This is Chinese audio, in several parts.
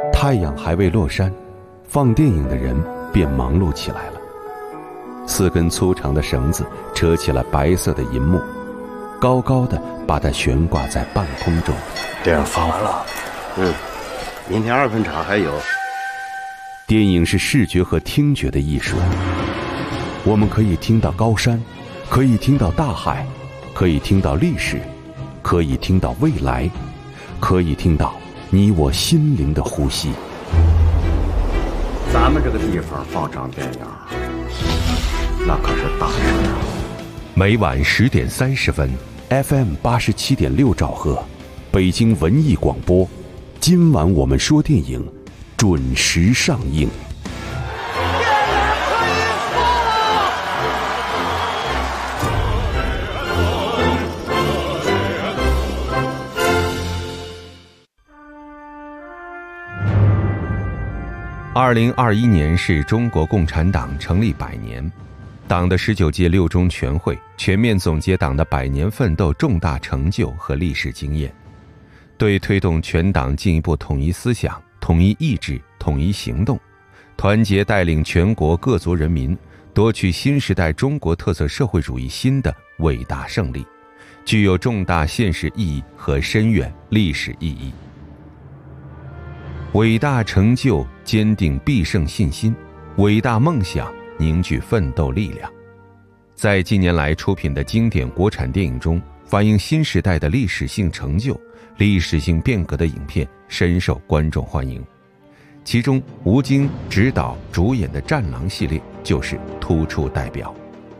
太阳还未落山，放电影的人便忙碌起来了。4根粗长的绳子扯起了白色的银幕，高高的把它悬挂在半空中。 电影放完了， 明天2分场还有。 电影是视觉和听觉的艺术，我们可以听到高山，可以听到大海，可以听到历史，可以听到未来，可以听到你我心灵的呼吸。 咱们这个地方放场电影，那可是大事啊！ 每晚10点30分 ，FM 87.6兆赫，北京文艺广播。今晚我们说电影，准时上映。2021年是中国共产党成立100年，党的19届6中全会全面总结党的100年奋斗重大成就和历史经验，对推动全党进一步统一思想、统一意志、统一行动，团结带领全国各族人民夺取新时代中国特色社会主义新的伟大胜利，具有重大现实意义和深远历史意义。伟大成就坚定必胜信心，伟大梦想凝聚奋斗力量。在近年来出品的经典国产电影中，反映新时代的历史性成就、历史性变革的影片深受观众欢迎。其中吴京执导主演的《战狼》系列就是突出代表。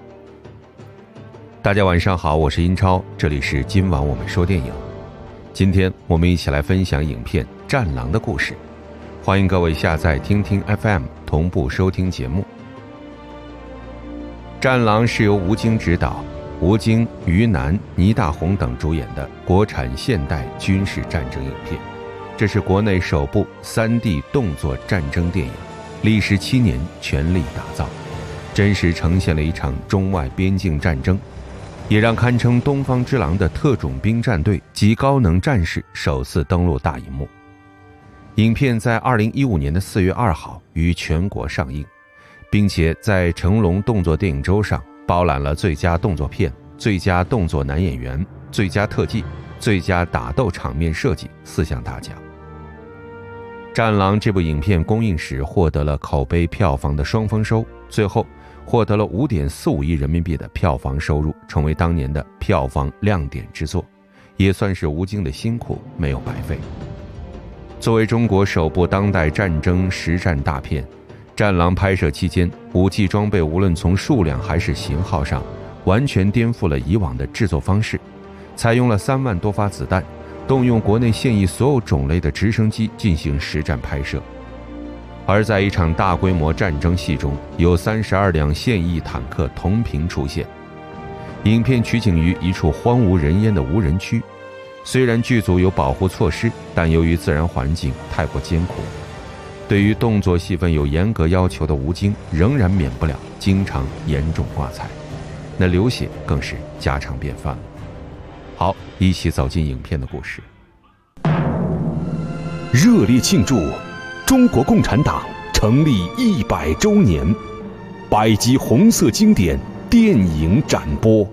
大家晚上好，我是英超，这里是今晚我们说电影。今天我们一起来分享影片《战狼》的故事，欢迎各位下载听听 FM 同步收听节目。《战狼》是由吴京执导，吴京、于南、倪大红等主演的国产现代军事战争影片，这是国内首部3D 动作战争电影，历时7年全力打造，真实呈现了一场中外边境战争，也让堪称东方之狼的特种兵战队及高能战士首次登陆大荧幕。影片在2015年的4月2号于全国上映，并且在成龙动作电影周上包揽了最佳动作片、最佳动作男演员、最佳特技、最佳打斗场面设计4项大奖。《战狼》这部影片公映时获得了口碑票房的双丰收，最后获得了5.45亿人民币的票房收入，成为当年的票房亮点之作，也算是吴京的辛苦没有白费。作为中国首部当代战争实战大片，《战狼》拍摄期间，武器装备无论从数量还是型号上，完全颠覆了以往的制作方式，采用了3万多发子弹，动用国内现役所有种类的直升机进行实战拍摄。而在一场大规模战争戏中，有32辆现役坦克同屏出现。影片取景于一处荒无人烟的无人区，虽然剧组有保护措施，但由于自然环境太过艰苦，对于动作戏份有严格要求的吴京仍然免不了经常严重挂彩，那流血更是家常便饭了。好，一起走进影片的故事。热烈庆祝中国共产党成立100周年，100集红色经典电影展播。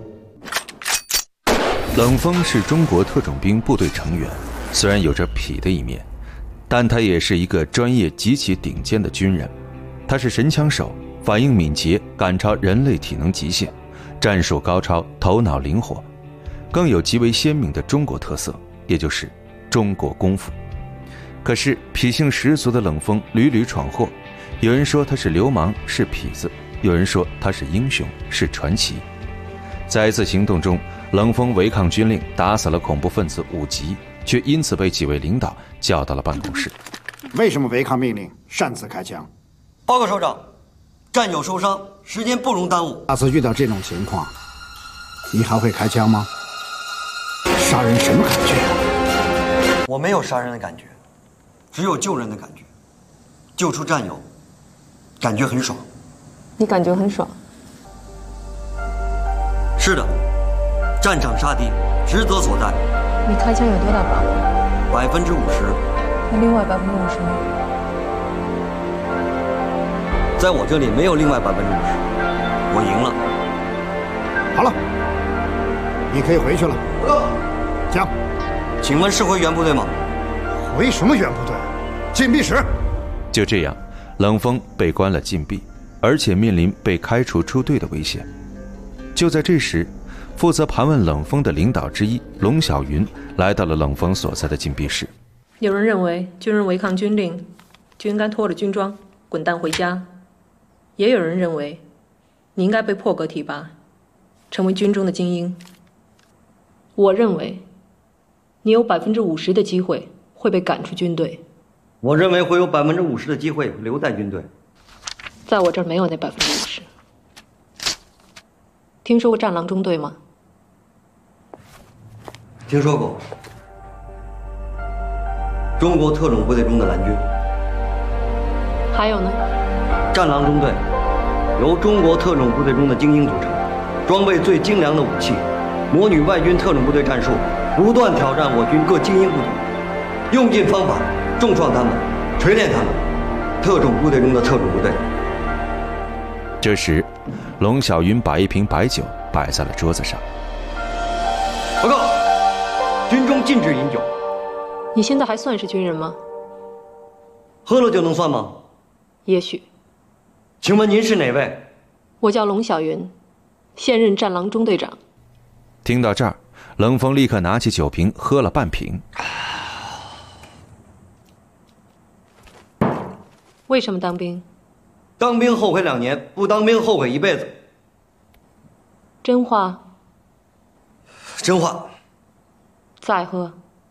冷锋是中国特种兵部队成员，虽然有着痞的一面，但他也是一个专业极其顶尖的军人。他是神枪手，反应敏捷，赶超人类体能极限，战术高超，头脑灵活，更有极为鲜明的中国特色，也就是中国功夫。可是痞性十足的冷锋屡屡闯祸，有人说他是流氓，是痞子，有人说他是英雄，是传奇。在一次行动中，冷锋违抗军令，打死了恐怖分子5级，却因此被几位领导叫到了办公室。 为什么违抗命令擅自开枪？ 报告首长，战友受伤，时间不容耽误。 下次遇到这种情况，你还会开枪吗？杀人什么感觉？ 我没有杀人的感觉，只有救人的感觉。救出战友，感觉很爽。 你感觉很爽？ 是的，战场杀敌，职责所在。 你开枪有多大把握？ 50%。 那另外50%呢？ 在我这里没有另外50%，我赢了。 好了，你可以回去了。讲， 请问是回原部队吗？ 回什么原部队？禁闭室。 就这样，冷锋被关了禁闭，而且面临被开除出队的危险。就在这时，负责盘问冷锋的领导之一龙小云来到了冷锋所在的禁闭室。 有人认为军人违抗军令就应该脱了军装滚蛋回家，也有人认为你应该被破格提拔，成为军中的精英。我认为你有50%的机会会被赶出军队。 我认为会有50%的机会留在军队。 在我这儿没有那50%。听说过战狼中队吗？ 听说过。中国特种部队中的蓝军。 还有呢？ 战狼中队由中国特种部队中的精英组成，装备最精良的武器，模拟外军特种部队战术，不断挑战我军各精英部队，用尽方法重创他们，锤炼他们。特种部队中的特种部队。 这时，龙小云把一瓶白酒摆在了桌子上。 报告，军中禁止饮酒。 你现在还算是军人吗？ 喝了就能算吗？ 也许。 请问您是哪位？ 我叫龙小云，现任战狼中队长。 听到这儿，冷锋立刻拿起酒瓶喝了半瓶。 为什么当兵？ 当兵后悔2年，不当兵后悔一辈子。 真话？ 真话。 再喝。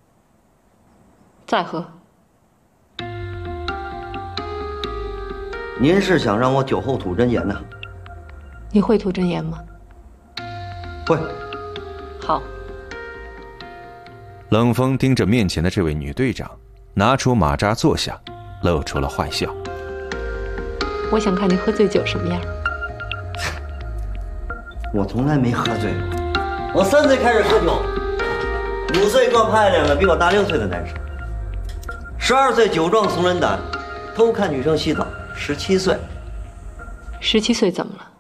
再喝。 您是想让我酒后吐真言呢？ 你会吐真言吗？ 会。 好。 冷锋盯着面前的这位女队长，拿出马扎坐下，露出了坏笑。 我想看你喝醉酒什么样。 我从来没喝醉过。我3岁开始喝酒，5岁撞派2个比我大6岁的男生，12岁酒壮怂人胆，偷看女生洗澡，17岁。 17岁怎么了？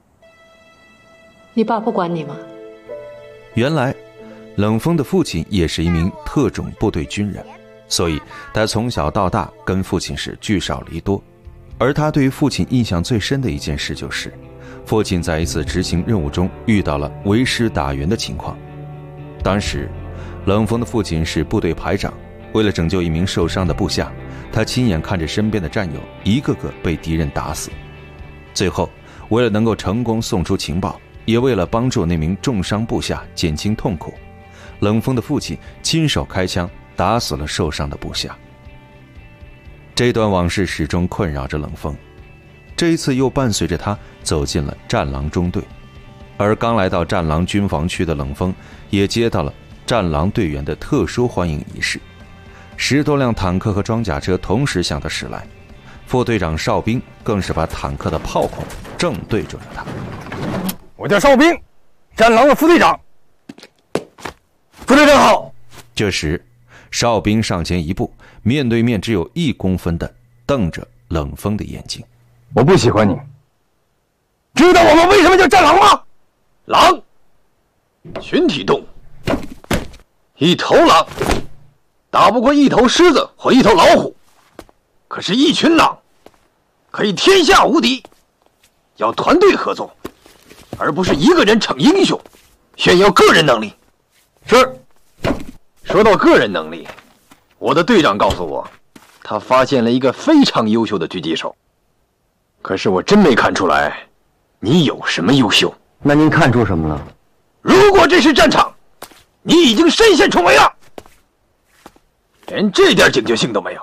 你爸不管你吗？ 原来，冷锋的父亲也是一名特种部队军人，所以他从小到大跟父亲是聚少离多。而他对于父亲印象最深的一件事就是，父亲在一次执行任务中遇到了为师打援的情况。当时，冷锋的父亲是部队排长，为了拯救一名受伤的部下，他亲眼看着身边的战友一个个被敌人打死。最后，为了能够成功送出情报，也为了帮助那名重伤部下减轻痛苦，冷锋的父亲亲手开枪打死了受伤的部下。这段往事始终困扰着冷锋，这一次又伴随着他走进了战狼中队。而刚来到战狼军防区的冷锋也接到了战狼队员的特殊欢迎仪式，10多辆坦克和装甲车同时向他驶来，副队长哨兵更是把坦克的炮口正对准了他。 我叫哨兵，战狼的副队长。副队长好。 这时哨兵上前一步，面对面只有1公分的瞪着冷锋的眼睛。 我不喜欢你。知道我们为什么叫战狼吗？狼，群体动物，一头狼打不过1头狮子或1头老虎，可是一群狼可以天下无敌。要团队合作，而不是一个人逞英雄，炫耀个人能力。是。说到个人能力，我的队长告诉我，他发现了一个非常优秀的狙击手。可是我真没看出来，你有什么优秀？ 那您看出什么了？ 如果这是战场，你已经身陷重围了，连这点警觉性都没有，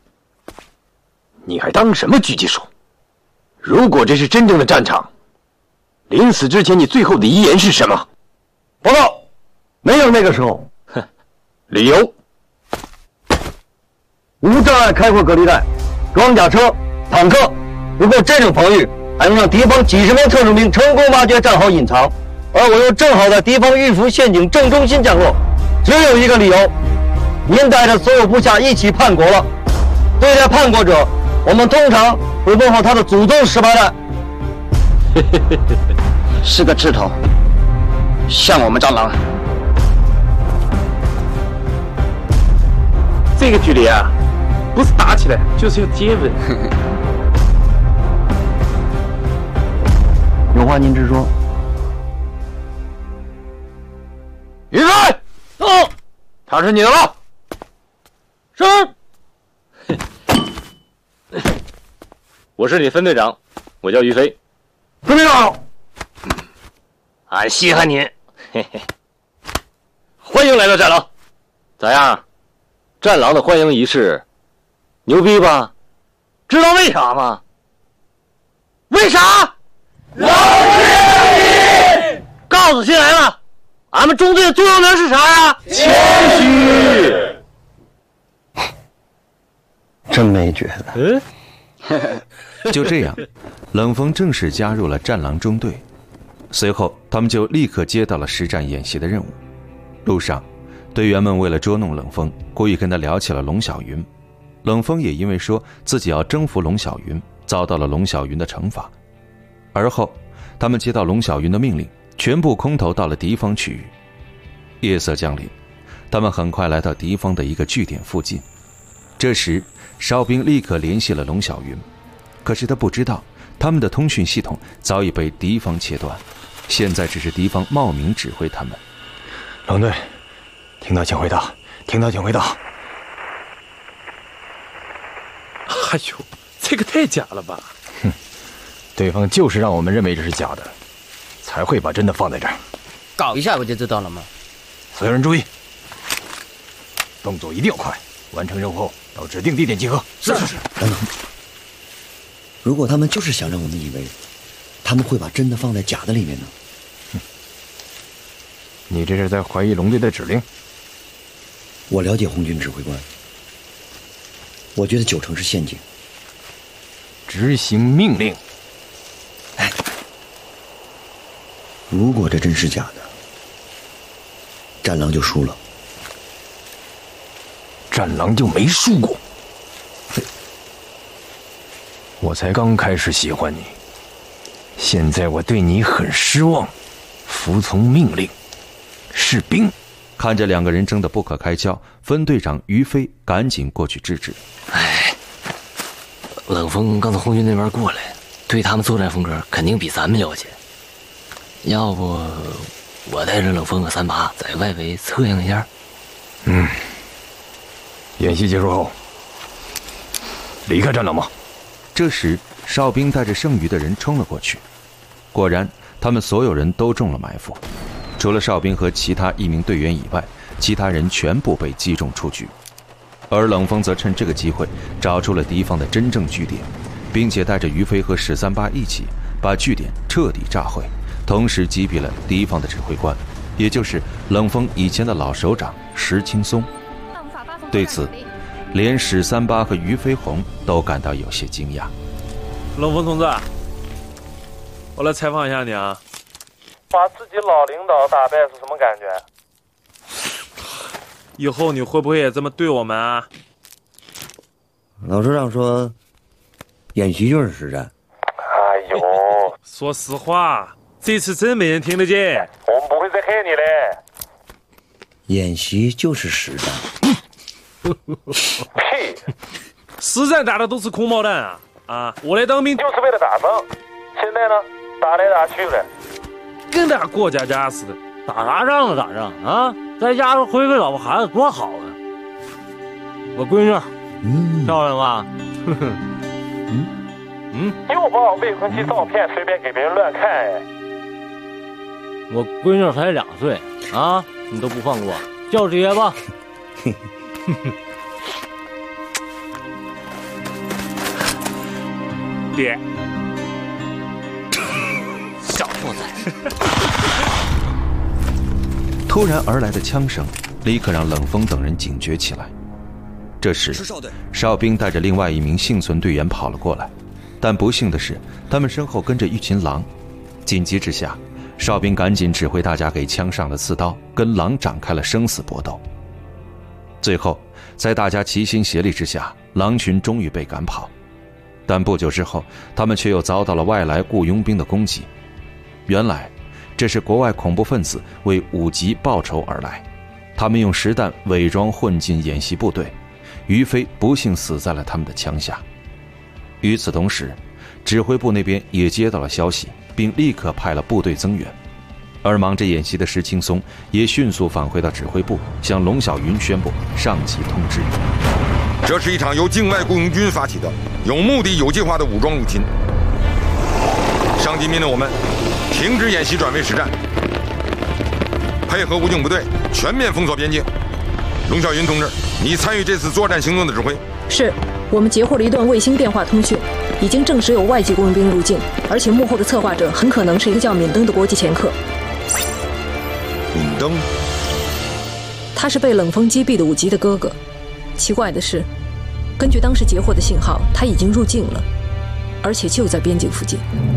你还当什么狙击手？如果这是真正的战场，临死之前你最后的遗言是什么？ 报告，没有那个时候。 哼，理由？ 无障碍开阔隔离带，装甲车、坦克不够阵地防御，还能让敌方几十名特种兵成功挖掘战壕隐藏，而我又正好在敌方预伏陷阱正中心降落，只有一个理由：您带着所有部下一起叛国了。对待叛国者， 我们通常会问候他的祖宗18代。 是个枝头，像我们蟑螂。 这个距离啊，不是打起来，就是要接吻。 有话您直说。 于飞，他是你的了。 是。我是你分队长，我叫于飞。 分队长， 俺稀罕您。欢迎来到战狼。咋样？战狼的欢迎仪式牛逼吧？知道为啥吗？为啥？老师，告诉新来了，俺们中队的座右铭是啥呀？谦虚。 真没觉得。 就这样，冷锋正式加入了战狼中队。随后，他们就立刻接到了实战演习的任务。路上，队员们为了捉弄冷锋，故意跟他聊起了龙小云。冷锋也因为说自己要征服龙小云，遭到了龙小云的惩罚。而后，他们接到龙小云的命令，全部空投到了敌方区域。夜色降临，他们很快来到敌方的一个据点附近。这时，哨兵立刻联系了龙小云，可是他不知道他们的通讯系统早已被敌方切断，现在只是敌方冒名指挥他们。 龙队，听到请回答，听到请回答。 哎呦，这个太假了吧！ 哼，对方就是让我们认为这是假的，才会把真的放在这儿。 搞一下不就知道了吗？ 所有人注意，动作一定要快，完成任务后到指定地点集合。 是。等等，如果他们就是想让我们以为他们会把真的放在假的里面呢？ 你这是在怀疑龙队的指令？ 我了解红军指挥官，我觉得90%是陷阱。 执行命令。 哎，如果这真是假的，战狼就输了。 战狼就没输过。我才刚开始喜欢你，现在我对你很失望。服从命令，士兵。 看着两个人争得不可开交，分队长于飞赶紧过去制止。 哎，冷锋刚从红军那边过来，对他们作战风格肯定比咱们了解。要不我带着冷锋和38在外围测验一下？ 演习结束后，离开战狼吗？ 这时，哨兵带着剩余的人冲了过去。果然，他们所有人都中了埋伏，除了哨兵和其他1名队员以外，其他人全部被击中出局。而冷锋则趁这个机会找出了敌方的真正据点，并且带着于飞和史38一起把据点彻底炸毁，同时击毙了敌方的指挥官，也就是冷锋以前的老首长石青松。对此，连史38和于飞鸿都感到有些惊讶。 冷锋同志，我来采访一下你啊。 把自己老领导打败是什么感觉？ 以后你会不会也这么对我们啊？ 老首长说，演习就是实战。 哎呦， 说实话，这次真没人听得见。 我们不会再害你嘞。 演习就是实战。 屁！ 实战打的都是空包弹啊！啊，我来当兵就是为了打仗，现在呢，打来打去的， 跟打过家家似的。 打啥仗啊？打仗啊！在家回个老婆孩子多好啊！我闺女，漂亮吧？ 又把我未婚妻照片随便给别人乱看哎。 我闺女才2岁啊，你都不放过，叫姐吧。 爹， 小兔子。 突然而来的枪声立刻让冷锋等人警觉起来。这时，哨兵带着另外1名幸存队员跑了过来，但不幸的是，他们身后跟着一群狼。紧急之下，哨兵赶紧指挥大家给枪上了刺刀，跟狼展开了生死搏斗。最后，在大家齐心协力之下，狼群终于被赶跑。 但不久之后，他们却又遭到了外来雇佣兵的攻击。原来，这是国外恐怖分子为5级报仇而来，他们用实弹伪装混进演习部队，于飞不幸死在了他们的枪下。与此同时，指挥部那边也接到了消息，并立刻派了部队增援。而忙着演习的石青松也迅速返回到指挥部，向龙小云宣布上级通知： 这是一场由境外雇佣军发起的有目的、有计划的武装入侵。上级命令我们停止演习，转为实战，配合武警部队全面封锁边境。龙小云同志，你参与这次作战行动的指挥。 是，我们截获了一段卫星电话通讯，已经证实有外籍雇佣兵入境，而且幕后的策划者很可能是一个叫闵登的国际掮客。 闵登， 他是被冷锋击毙的5级的哥哥。奇怪的是，根据当时截获的信号，他已经入境了，而且就在边境附近。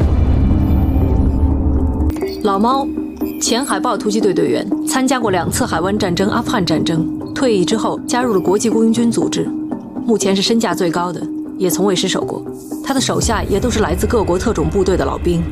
老猫，前海豹突击队队员，参加过2次海湾战争、阿富汗战争，退役之后加入了国际雇佣军组织，目前是身价最高的，也从未失手过。他的手下也都是来自各国特种部队的老兵。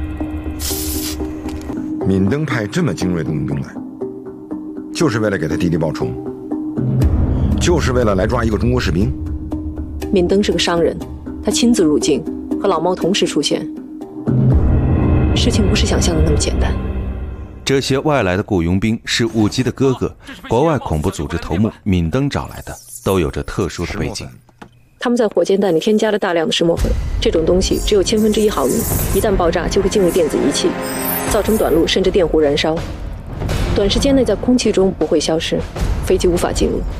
闵登派这么精锐的佣兵来，就是为了给他弟弟报仇，就是为了来抓一个中国士兵。 闵登是个商人，他亲自入境，和老猫同时出现，事情不是想象的那么简单。 这些外来的雇佣兵是5级的哥哥，国外恐怖组织头目闵登找来的，都有着特殊的背景。 他们在火箭弹里添加了大量的石墨粉，这种东西只有1/1000毫米，一旦爆炸就会进入电子仪器，造成短路甚至电弧燃烧，短时间内在空气中不会消失，飞机无法进入。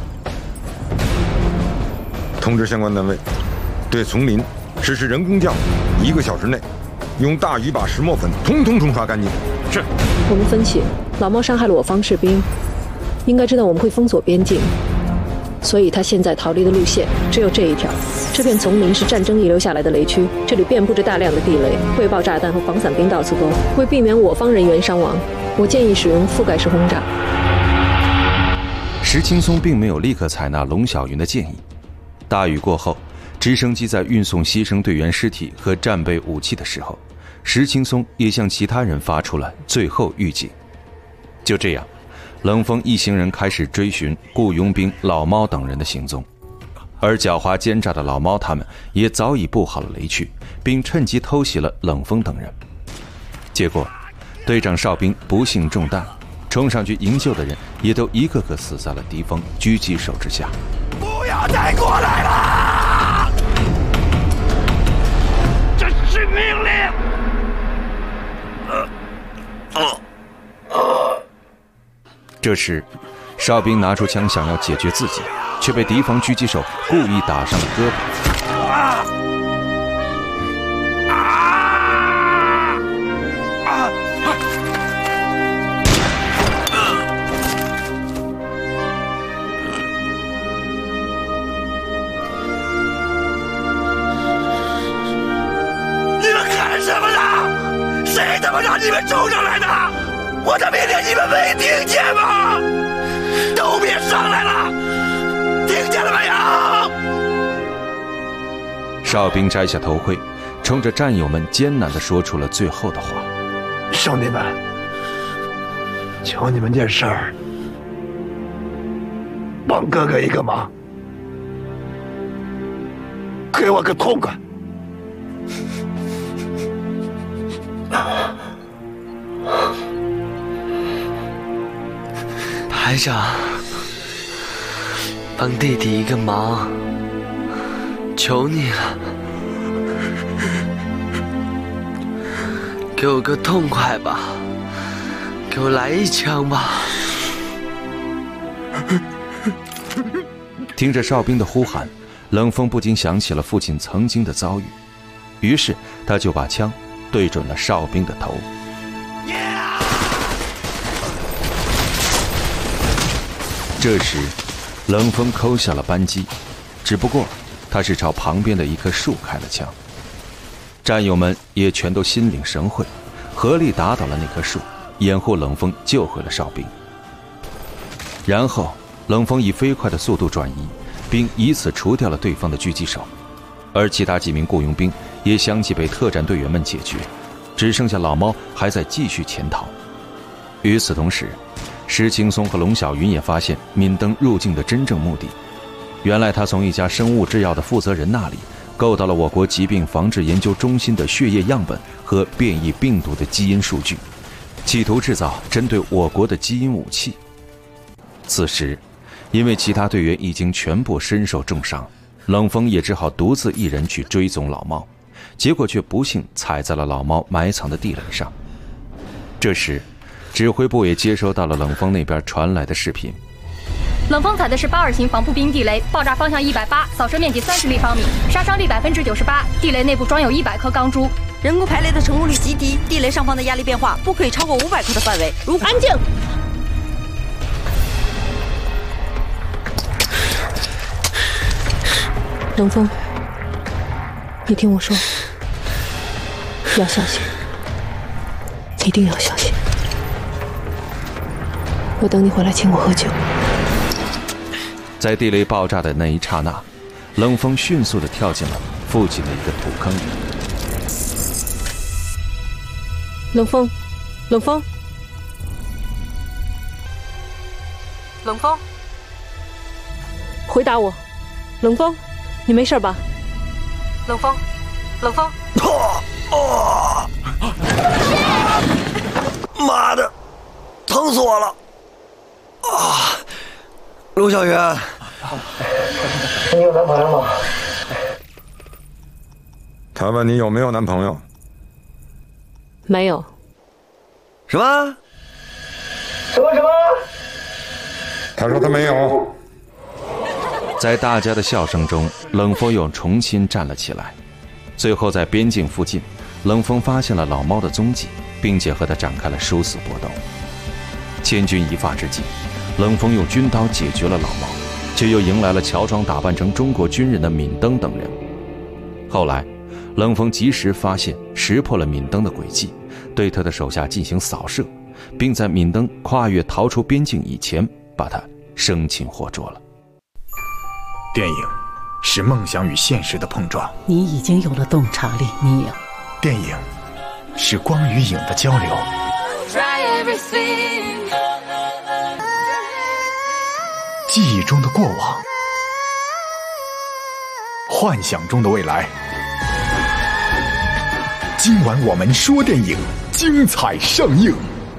通知相关单位，对丛林实施人工降，1个小时内用大雨把石墨粉通通冲刷干净。是。 我们分析，老猫伤害了我方士兵，应该知道我们会封锁边境，所以他现在逃离的路线只有这一条。这片丛林是战争遗留下来的雷区，这里遍布着大量的地雷、未爆炸弹和防伞兵到处都。为避免我方人员伤亡，我建议使用覆盖式轰炸。 石青松并没有立刻采纳龙小云的建议。大雨过后，直升机在运送牺牲队员尸体和战备武器的时候，石青松也向其他人发出了最后预警。就这样，冷锋一行人开始追寻雇佣兵老猫等人的行踪，而狡猾奸诈的老猫他们也早已布好了雷区，并趁机偷袭了冷锋等人。结果，队长哨兵不幸中弹，冲上去营救的人也都一个个死在了敌方狙击手之下。 不要再过来了！这是命令！ 这时，哨兵拿出枪想要解决自己，却被敌方狙击手故意打伤了胳膊。 你们干什么呢？谁他妈让你们冲上来的？我的命令你们没听见吗？都别上来了，听见了没有？ 哨兵摘下头盔，冲着战友们艰难地说出了最后的话： 兄弟们，求你们件事儿，帮哥哥一个忙，给我个痛快。 排长，帮弟弟一个忙，求你了，给我个痛快吧，给我来一枪吧。 听着哨兵的呼喊，冷锋不禁想起了父亲曾经的遭遇，于是他就把枪对准了哨兵的头。这时，冷锋扣下了扳机，只不过他是朝旁边的一棵树开了枪。战友们也全都心领神会，合力打倒了那棵树，掩护冷锋救回了哨兵。然后，冷锋以飞快的速度转移，并以此除掉了对方的狙击手，而其他几名雇佣兵也相继被特战队员们解决，只剩下老猫还在继续潜逃。与此同时，石青松和龙小云也发现闵登入境的真正目的。原来他从一家生物制药的负责人那里购到了我国疾病防治研究中心的血液样本和变异病毒的基因数据，企图制造针对我国的基因武器。此时因为其他队员已经全部身受重伤，冷锋也只好独自一人去追踪老猫，结果却不幸踩在了老猫埋藏的地雷上。这时指挥部也接收到了冷锋那边传来的视频。 冷锋踩的是82型防步兵地雷，爆炸方向180，扫射面积30立方米，杀伤力98%，地雷内部装有100颗钢珠。 人工排雷的成功率极低，地雷上方的压力变化不可以超过500克的范围。如安静。 冷锋，你听我说，要小心，一定要小心。我等你回来请我喝酒。 在地雷爆炸的那一刹那，冷锋迅速地跳进了附近的一个土坑里。 冷锋，冷锋， 冷锋， 回答我，冷锋，你没事吧？ 冷锋，冷锋。 妈的，疼死我了！啊，陆小云， 你有男朋友吗？ 他问你有没有男朋友？ 没有。 什么？ 什么？ 他说他没有。 在大家的笑声中，冷锋又重新站了起来。最后在边境附近，冷锋发现了老猫的踪迹，并且和他展开了殊死搏斗。千钧一发之际，冷锋用军刀解决了老猫，却又迎来了乔装打扮成中国军人的闵登等人。后来冷锋及时发现识破了闵登的诡计，对他的手下进行扫射，并在闵登跨越逃出边境以前把他生擒活捉了。 电影是梦想与现实的碰撞， 你已经有了洞察力，你有。 电影是光与影的交流，记忆中的过往，幻想中的未来。今晚我们说电影，精彩上映。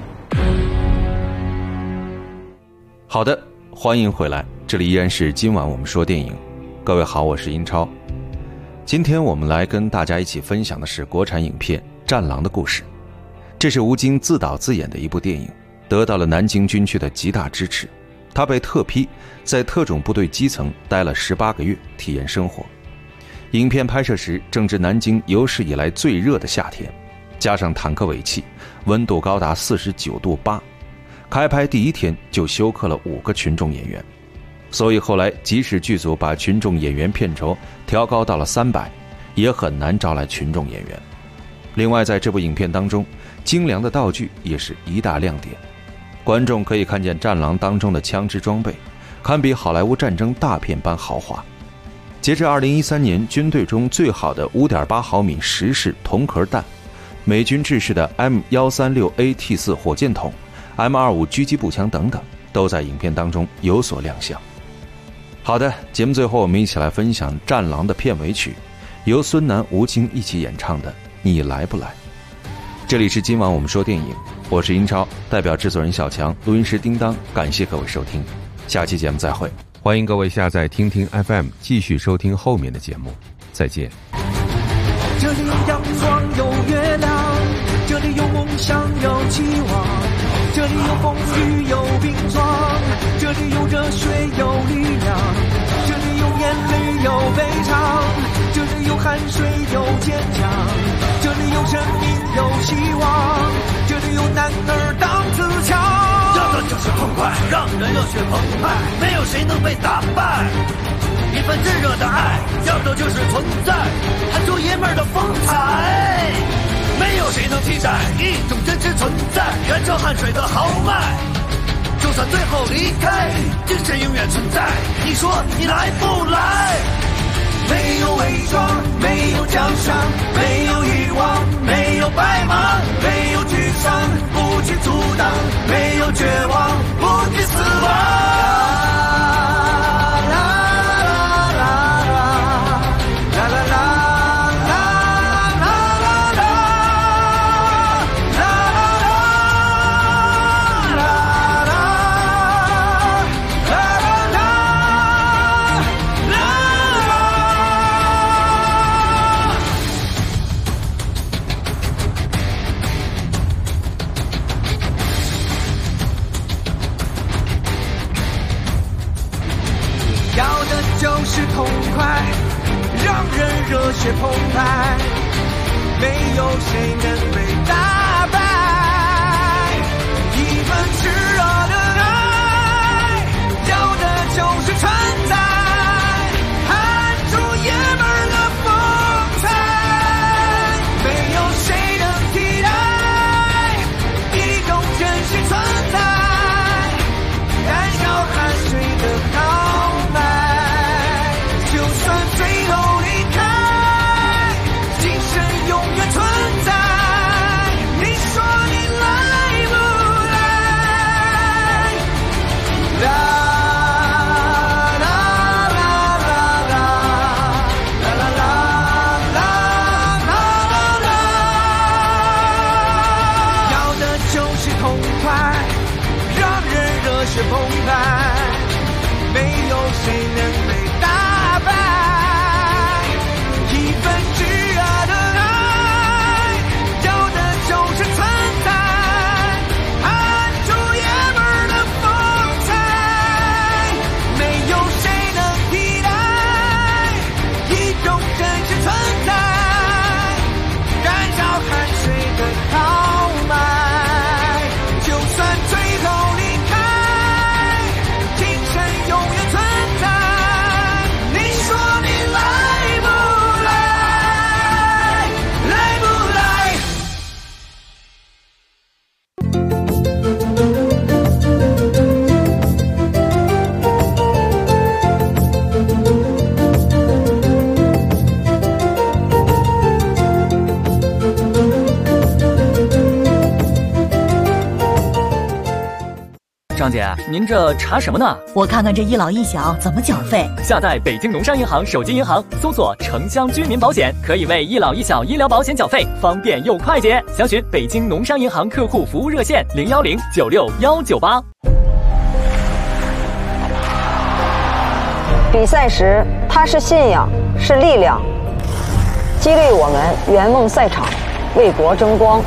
好的，欢迎回来，这里依然是今晚我们说电影。各位好，我是英超。今天我们来跟大家一起分享的是国产影片《战狼》的故事。这是吴京自导自演的一部电影，得到了南京军区的极大支持。他被特批在特种部队基层待了18个月，体验生活。影片拍摄时正值南京有史以来最热的夏天，加上坦克尾气，温度高达49度8。开拍第一天就休克了5个群众演员，所以后来即使剧组把群众演员片酬调高到了300，也很难招来群众演员。另外在这部影片当中，精良的道具也是一大亮点。观众可以看见战狼当中的枪支装备堪比好莱坞战争大片般豪华。截至2013年，军队中最好的 5.8 毫米石式铜壳弹，美军制式的 M136A-T4 火箭筒， M25 狙击步枪等等，都在影片当中有所亮相。好的，节目最后我们一起来分享《战狼》的片尾曲，由孙楠、吴京一起演唱的《你来不来》。这里是今晚我们说电影，我是英超，代表制作人小强，录音师叮当，感谢各位收听，下期节目再会。欢迎各位下载听听 FM 继续收听后面的节目，再见。 这里有阳光有月亮，这里有梦想有期望，这里有风雨有冰霜，这里有热血有力量，这里有眼泪有悲伤，这里有汗水有坚强，这里有生命有希望，这里有男儿当自强。 要的就是痛快，让人热血澎湃，没有谁能被打败。一份炙热的爱，要的就是存在，喊出爷们儿的风采。没有谁能替代一种真实存在，燃烧汗水的豪迈。就算最后离开，精神永远存在。你说你来不来？ 没有伪装，没有奖赏。 荡，没有绝望，不惧死亡。痛快，让人热血澎湃，没有谁能被打败。一份炽热的爱，要的就是存在，喊出爷们儿的风采。没有谁能替代一种真实存在，燃烧汗水的豪迈。最后离开，精神永远存在。你说你来不来？啦啦啦啦啦啦啦啦啦啦，要的就是痛快，让人热血澎湃，没有谁能被打败。 张姐，您这查什么呢？ 我看看这一老一小怎么缴费。 下载北京农商银行手机银行，搜索城乡居民保险，可以为一老一小医疗保险缴费，方便又快捷。详询北京农商银行客户服务热线010961198。 比赛时，它是信仰，是力量，激励我们圆梦赛场，为国争光。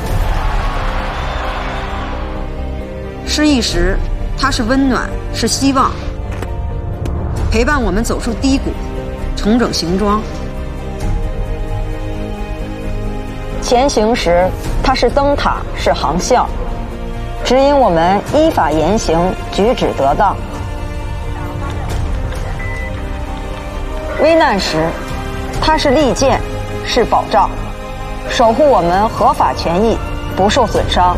失意时，它是温暖，是希望，陪伴我们走出低谷，重整行装。 前行时，它是灯塔，是航校，指引我们依法言行，举止得当。危难时，它是利剑，是保障，守护我们合法权益不受损伤。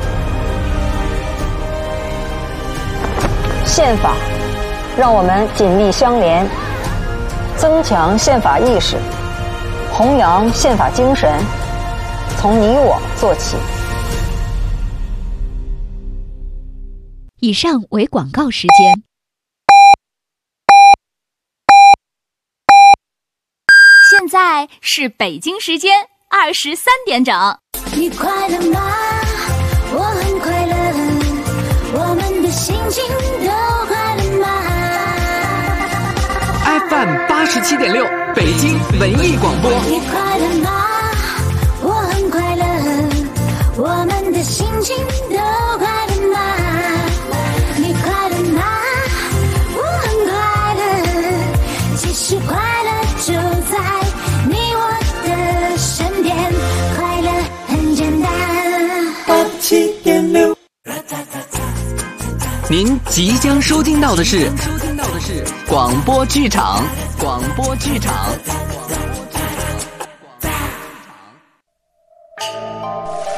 宪法让我们紧密相连，增强宪法意识，弘扬宪法精神，从你我做起。 以上为广告时间。现在是北京时间23点整。 你快乐吗？我很快乐，我们的心情都快乐吗 ？FM 87.6，北京文艺广播。 你快乐吗？我很快乐，我们的心情都快乐吗？你快乐吗？我很快乐，其实快乐就在你我的身边，快乐很简单。87.6。 您即将收听到的是广播剧场。